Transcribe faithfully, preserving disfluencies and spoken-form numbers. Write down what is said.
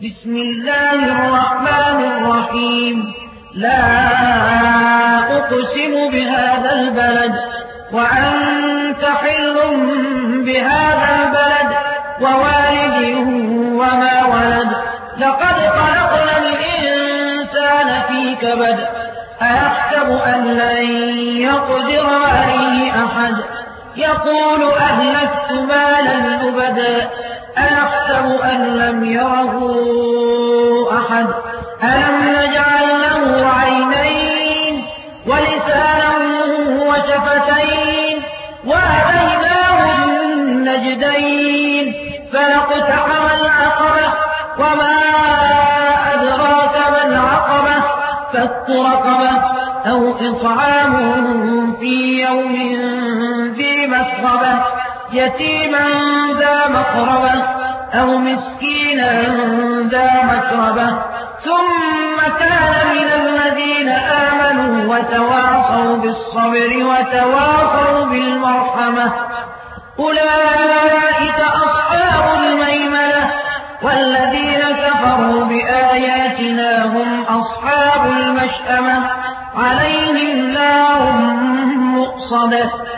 بسم الله الرحمن الرحيم لا أقسم بهذا البلد وأنت حل بهذا البلد ووالد وما ولد لقد خلقنا الإنسان في كبد أيحسب أن لن يقدر عليه أحد يقول أهلكت مالا لبدا أيحسب أن لم يره أحد ألم نجعل له عينين ولسانا وشفتين وهديناه النجدين فلاقتحم العقبة وما أدراك ما العقبة فك رقبة أو إطعام في يوم ذي مسغبة يتيما ذا مقربة أو مسكينا ذا متربة ثم كان من الذين آمنوا وتواصوا بالصبر وتواصوا بالمرحمة أولئك أصحاب الميمنة والذين كفروا بآياتنا هم أصحاب المشأمة عليهم نار مؤصدة